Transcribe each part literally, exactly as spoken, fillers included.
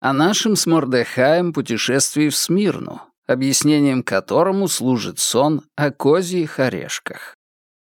о нашем с Мордехаем путешествии в Смирну, объяснением которому служит сон о козьих орешках.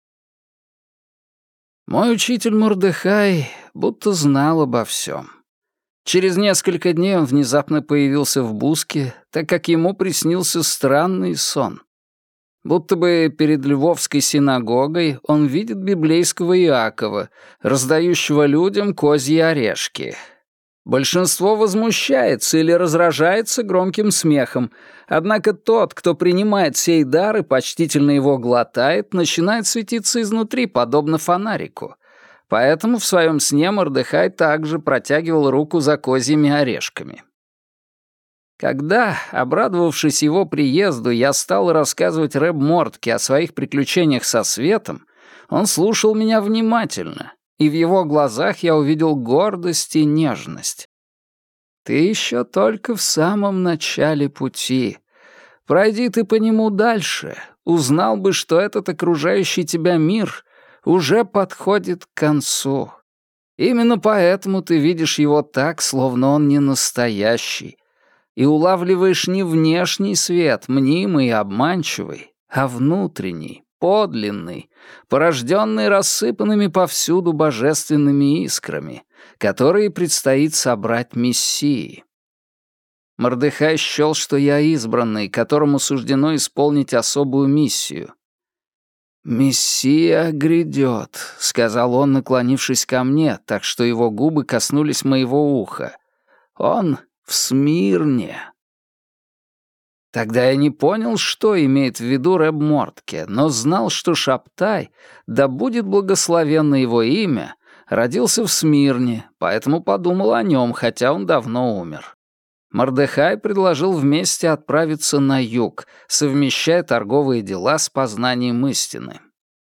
Мой учитель Мордехай будто знал обо всем. Через несколько дней он внезапно появился в Буске, так как ему приснился странный сон. Будто бы перед Львовской синагогой он видит библейского Иакова, раздающего людям козьи орешки. Большинство возмущается или разражается громким смехом, однако тот, кто принимает сей дар и почтительно его глотает, начинает светиться изнутри, подобно фонарику. Поэтому в своем сне Мордехай также протягивал руку за козьими орешками. Когда, обрадовавшись его приезду, я стал рассказывать Рэб Мортке о своих приключениях со светом, он слушал меня внимательно, и в его глазах я увидел гордость и нежность. «Ты еще только в самом начале пути. Пройди ты по нему дальше, узнал бы, что этот окружающий тебя мир уже подходит к концу. Именно поэтому ты видишь его так, словно он не настоящий, и улавливаешь не внешний свет, мнимый и обманчивый, а внутренний, подлинный, порожденный рассыпанными повсюду божественными искрами, которые предстоит собрать Мессии. Мордехай счел, что я избранный, которому суждено исполнить особую миссию. «Мессия грядет», — сказал он, наклонившись ко мне, так что его губы коснулись моего уха. «Он в Смирне». Тогда я не понял, что имеет в виду Рэб Мортке, но знал, что Шабтай, да будет благословенно его имя, родился в Смирне, поэтому подумал о нем, хотя он давно умер. Мордехай предложил вместе отправиться на юг, совмещая торговые дела с познанием истины.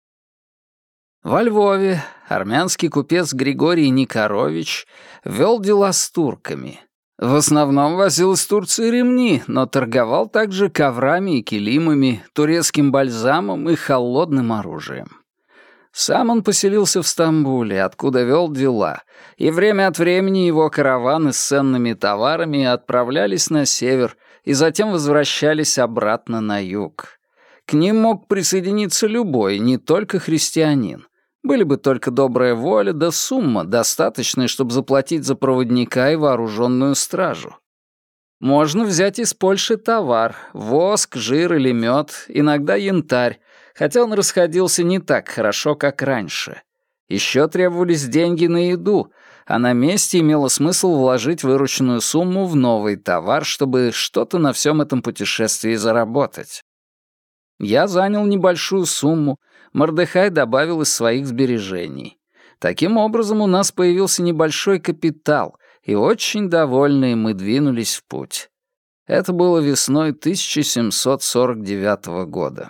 Во Львове армянский купец Григорий Никорович вел дела с турками. В основном возил из Турции ремни, но торговал также коврами и килимами, турецким бальзамом и холодным оружием. Сам он поселился в Стамбуле, откуда вел дела, и время от времени его караваны с ценными товарами отправлялись на север и затем возвращались обратно на юг. К ним мог присоединиться любой, не только христианин. Были бы только добрая воля да сумма, достаточная, чтобы заплатить за проводника и вооруженную стражу. Можно взять из Польши товар — воск, жир или мед, иногда янтарь, хотя он расходился не так хорошо, как раньше. Еще требовались деньги на еду, а на месте имело смысл вложить вырученную сумму в новый товар, чтобы что-то на всем этом путешествии заработать. Я занял небольшую сумму, Мордехай добавил из своих сбережений. Таким образом, у нас появился небольшой капитал, и очень довольные мы двинулись в путь. Это было весной тысяча семьсот сорок девятого года.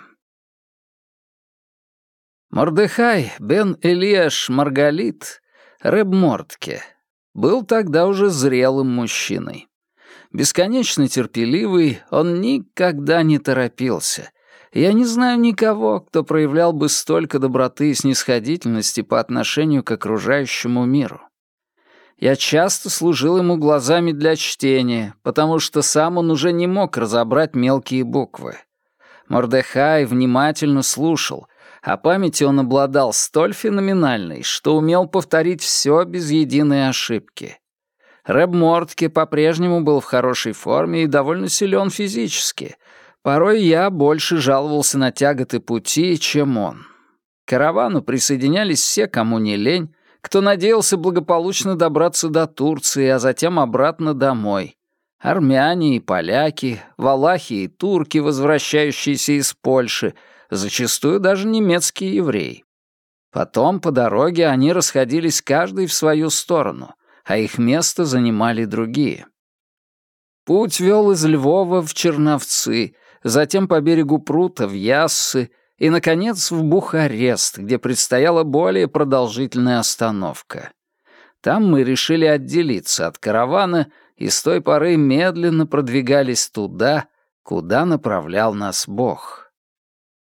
Мордехай бен Элиаш Маргалит, Рэб Мортке, был тогда уже зрелым мужчиной. Бесконечно терпеливый, он никогда не торопился. Я не знаю никого, кто проявлял бы столько доброты и снисходительности по отношению к окружающему миру. Я часто служил ему глазами для чтения, потому что сам он уже не мог разобрать мелкие буквы. Мордехай внимательно слушал, а памяти он обладал столь феноменальной, что умел повторить все без единой ошибки. Рэб Мортке по-прежнему был в хорошей форме и довольно силен физически. Порой я больше жаловался на тяготы пути, чем он. К каравану присоединялись все, кому не лень, кто надеялся благополучно добраться до Турции, а затем обратно домой. Армяне и поляки, валахи и турки, возвращающиеся из Польши, зачастую даже немецкие евреи. Потом по дороге они расходились каждый в свою сторону, а их место занимали другие. Путь вел из Львова в Черновцы, затем по берегу прута в Яссы и, наконец, в Бухарест, где предстояла более продолжительная остановка. Там мы решили отделиться от каравана и с той поры медленно продвигались туда, куда направлял нас Бог.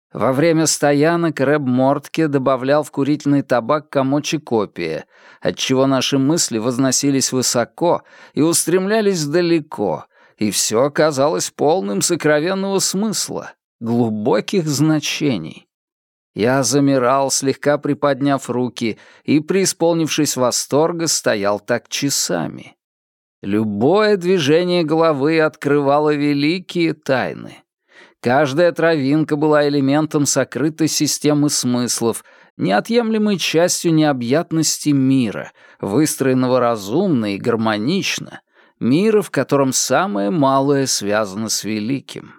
Во время стоянок Рэб Мортке добавлял в курительный табак комочек опия, отчего наши мысли возносились высоко и устремлялись далеко, и все оказалось полным сокровенного смысла, глубоких значений. Я замирал, слегка приподняв руки, и, преисполнившись восторга, стоял так часами. Любое движение головы открывало великие тайны. Каждая травинка была элементом сокрытой системы смыслов, неотъемлемой частью необъятности мира, выстроенного разумно и гармонично, мира, в котором самое малое связано с великим.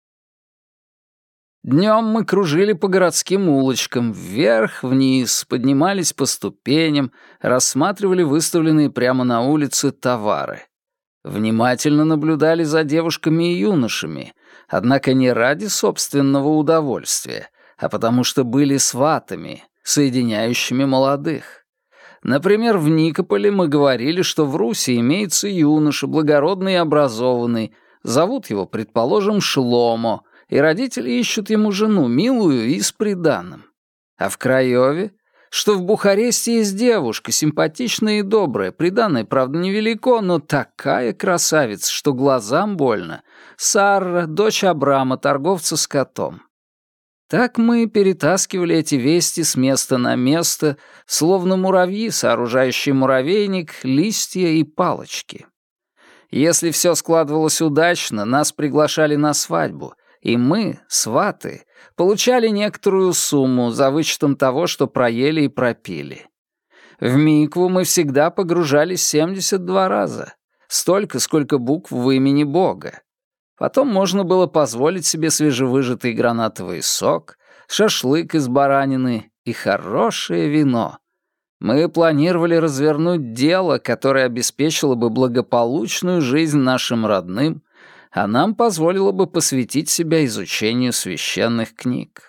Днем мы кружили по городским улочкам, вверх-вниз, поднимались по ступеням, рассматривали выставленные прямо на улице товары. Внимательно наблюдали за девушками и юношами, однако не ради собственного удовольствия, а потому что были сватами, соединяющими молодых. Например, в Никополе мы говорили, что в Руси имеется юноша, благородный и образованный, зовут его, предположим, Шломо, и родители ищут ему жену, милую и с приданым. А в Краеве, что в Бухаресте есть девушка, симпатичная и добрая, приданое, правда, невелико, но такая красавица, что глазам больно. Сарра, дочь Абрама, торговца скотом. Так мы перетаскивали эти вести с места на место, словно муравьи, сооружающие муравейник, листья и палочки. Если все складывалось удачно, нас приглашали на свадьбу, и мы, сваты, получали некоторую сумму за вычетом того, что проели и пропили. В микву мы всегда погружались семьдесят два раза, столько, сколько букв в имени Бога. Потом можно было позволить себе свежевыжатый гранатовый сок, шашлык из баранины и хорошее вино. Мы планировали развернуть дело, которое обеспечило бы благополучную жизнь нашим родным, а нам позволило бы посвятить себя изучению священных книг.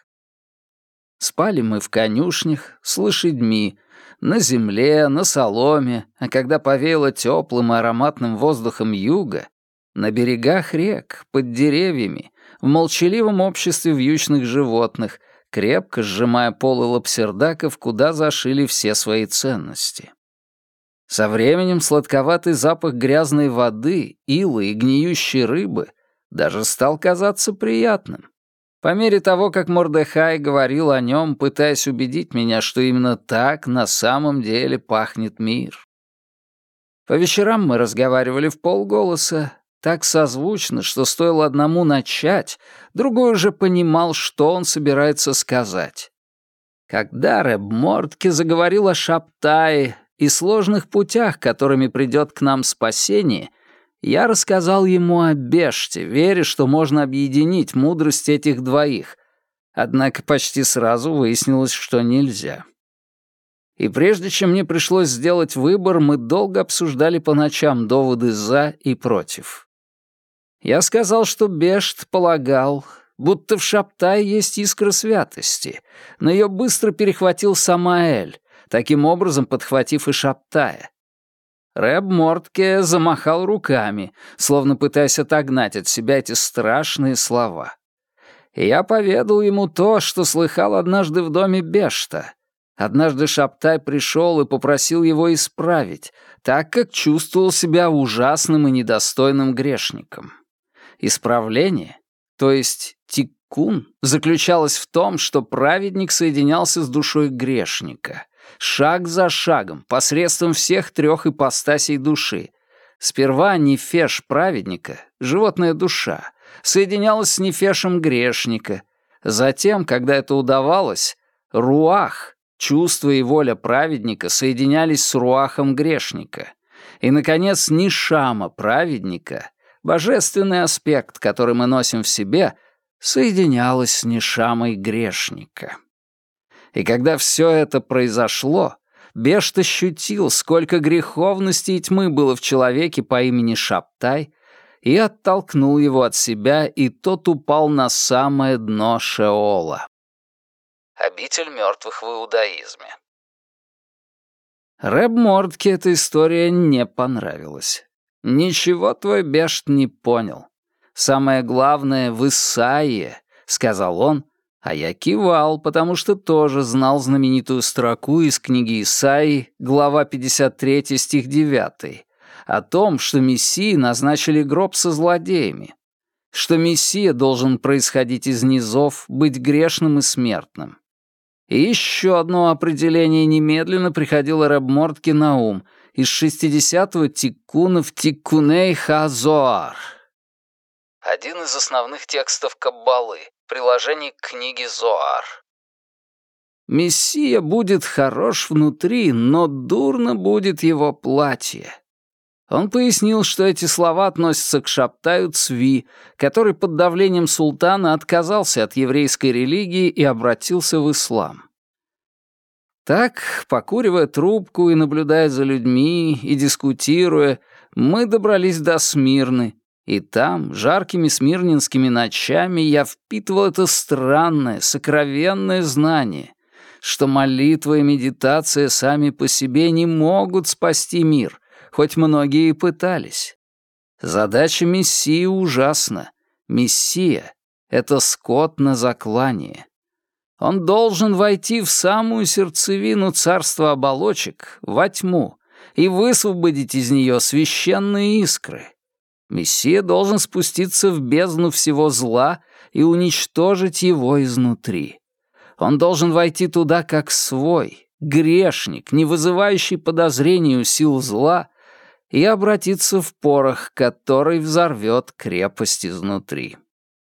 Спали мы в конюшнях, с лошадьми, на земле, на соломе, а когда повеяло теплым и ароматным воздухом юга, на берегах рек, под деревьями, в молчаливом обществе вьючных животных, крепко сжимая полы лапсердаков, куда зашили все свои ценности. Со временем сладковатый запах грязной воды, ила и гниющей рыбы даже стал казаться приятным. По мере того, как Мордехай говорил о нем, пытаясь убедить меня, что именно так на самом деле пахнет мир. По вечерам мы разговаривали вполголоса, так созвучно, что стоило одному начать, другой уже понимал, что он собирается сказать. Когда Рэб Мортке заговорил о Шабтае и сложных путях, которыми придет к нам спасение, я рассказал ему о Беште, веря, что можно объединить мудрость этих двоих, однако почти сразу выяснилось, что нельзя. И прежде чем мне пришлось сделать выбор, мы долго обсуждали по ночам доводы «за» и «против». Я сказал, что Бешт полагал, будто в Шабтае есть искра святости, но ее быстро перехватил Самаэль, таким образом подхватив и Шабтая. Рэб Мортке замахал руками, словно пытаясь отогнать от себя эти страшные слова. И я поведал ему то, что слыхал однажды в доме Бешта. Однажды Шабтай пришел и попросил его исправить, так как чувствовал себя ужасным и недостойным грешником. Исправление, то есть тиккун, заключалось в том, что праведник соединялся с душой грешника, шаг за шагом, посредством всех трех ипостасей души. Сперва нефеш праведника, животная душа, соединялась с нефешем грешника. Затем, когда это удавалось, руах, чувство и воля праведника соединялись с руахом грешника. И, наконец, нишама праведника, божественный аспект, который мы носим в себе, соединялась с нишамой грешника. И когда все это произошло, Бешт ощутил, сколько греховности и тьмы было в человеке по имени Шабтай, и оттолкнул его от себя, и тот упал на самое дно Шеола. Обитель мертвых в иудаизме. Рэб Мортке эта история не понравилась. «Ничего твой Бешт не понял. Самое главное в Исаии, — сказал он, — А я кивал, потому что тоже знал знаменитую строку из книги Исаии, глава пятьдесят три, стих девять, о том, что Мессии назначили гроб со злодеями, что Мессия должен происходить из низов, быть грешным и смертным. И еще одно определение немедленно приходило Рэб Мортке на ум из шестидесятого тиккуна в Тиккуней ха-Зоар. Один из основных текстов Каббалы, приложение к книге Зоар. Мессия будет хорош внутри, но дурно будет его платье. Он пояснил, что эти слова относятся к Шабтаю Цви, который под давлением султана отказался от еврейской религии и обратился в ислам. Так, покуривая трубку и наблюдая за людьми и дискутируя, мы добрались до Смирны, и там, жаркими смирненскими ночами, я впитывал это странное, сокровенное знание, что молитва и медитация сами по себе не могут спасти мир, хоть многие и пытались. Задача Мессии ужасна. Мессия — это скот на заклание. Он должен войти в самую сердцевину царства оболочек, во тьму, и высвободить из нее священные искры. Мессия должен спуститься в бездну всего зла и уничтожить его изнутри. Он должен войти туда как свой, грешник, не вызывающий подозрений у сил зла, и обратиться в порох, который взорвет крепость изнутри.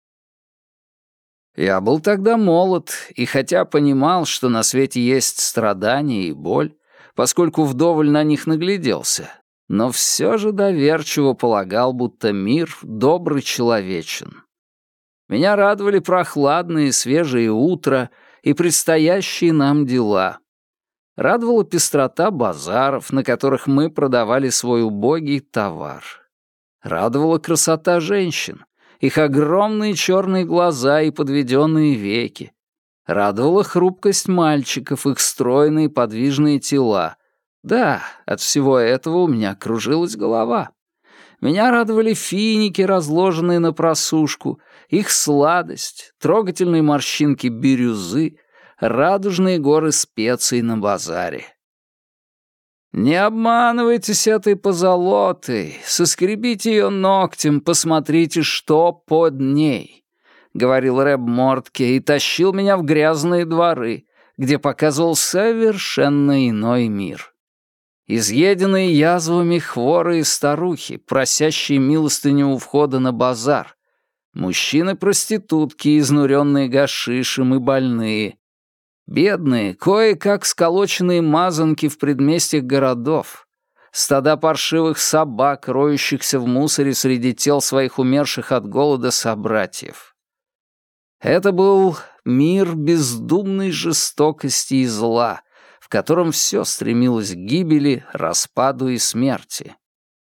Я был тогда молод, и хотя понимал, что на свете есть страдания и боль, поскольку вдоволь на них нагляделся, но все же доверчиво полагал, будто мир добрый человечен. Меня радовали прохладные свежие утра и предстоящие нам дела. Радовала пестрота базаров, на которых мы продавали свой убогий товар. Радовала красота женщин, их огромные черные глаза и подведенные веки. Радовала хрупкость мальчиков, их стройные подвижные тела. Да, от всего этого у меня кружилась голова. Меня радовали финики, разложенные на просушку, их сладость, трогательные морщинки бирюзы, радужные горы специй на базаре. Не обманывайтесь этой позолотой, соскребите ее ногтем, посмотрите, что под ней, — говорил Рэб Мортке и тащил меня в грязные дворы, где показывал совершенно иной мир. Изъеденные язвами хворые старухи, просящие милостыню у входа на базар, мужчины-проститутки, изнуренные гашишем и больные, бедные, кое-как сколоченные мазанки в предместьях городов, стада паршивых собак, роющихся в мусоре среди тел своих умерших от голода собратьев. Это был мир бездумной жестокости и зла, в котором все стремилось к гибели, распаду и смерти.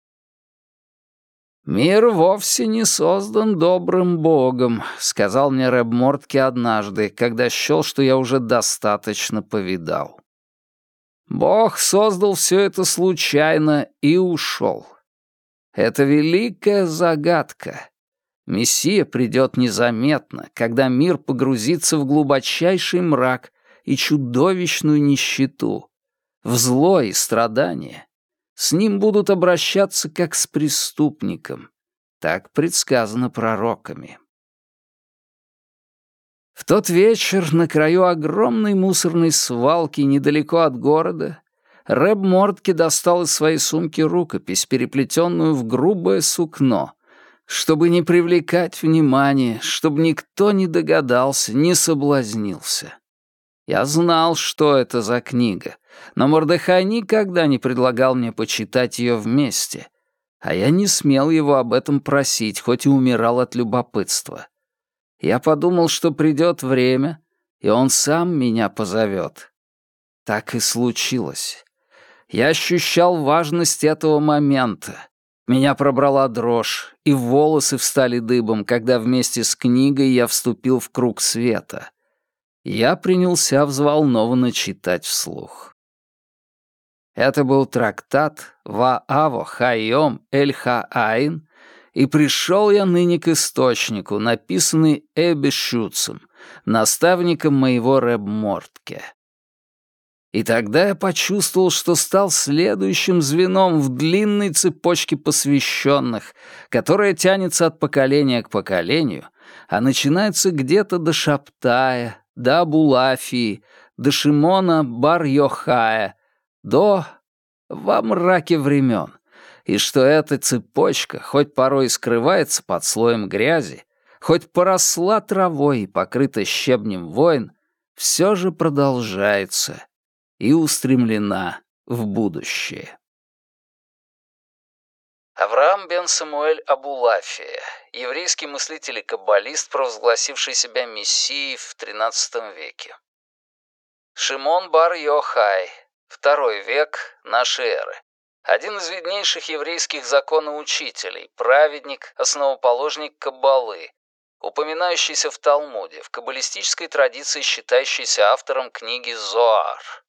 «Мир вовсе не создан добрым богом», — сказал мне Рэб Мортке однажды, когда счёл, что я уже достаточно повидал. «Бог создал все это случайно и ушел. Это великая загадка. Мессия придет незаметно, когда мир погрузится в глубочайший мрак и чудовищную нищету, в зло и страдания. С ним будут обращаться как с преступником. Так предсказано пророками». В тот вечер на краю огромной мусорной свалки недалеко от города Рэб Мортке достал из своей сумки рукопись, переплетенную в грубое сукно, чтобы не привлекать внимания, чтобы никто не догадался, не соблазнился. Я знал, что это за книга, но Мордехай никогда не предлагал мне почитать ее вместе, а я не смел его об этом просить, хоть и умирал от любопытства. Я подумал, что придет время, и он сам меня позовет. Так и случилось. Я ощущал важность этого момента. Меня пробрала дрожь, и волосы встали дыбом, когда вместе с книгой я вступил в круг света. Я принялся взволнованно читать вслух. Это был трактат «Вааво Хайом Эль Хаайн», И пришел я ныне к источнику, написанный Эбби Шутцем, наставником моего Рэб Мортке. И тогда я почувствовал, что стал следующим звеном в длинной цепочке посвященных, которая тянется от поколения к поколению, а начинается где-то до Шаптая, до Абулафии, до Шимона Бар-Йохая, до... во мраке времен, и что эта цепочка, хоть порой и скрывается под слоем грязи, хоть поросла травой и покрыта щебнем войн, все же продолжается и устремлена в будущее. Авраам бен Самуэль Абулафия, еврейский мыслитель и каббалист, провозгласивший себя мессией в тринадцатом веке. Шимон бар-Йохай, второй век нашей эры. Один из виднейших еврейских законоучителей, праведник, основоположник Каббалы, упоминающийся в Талмуде, в каббалистической традиции считающийся автором книги Зоар.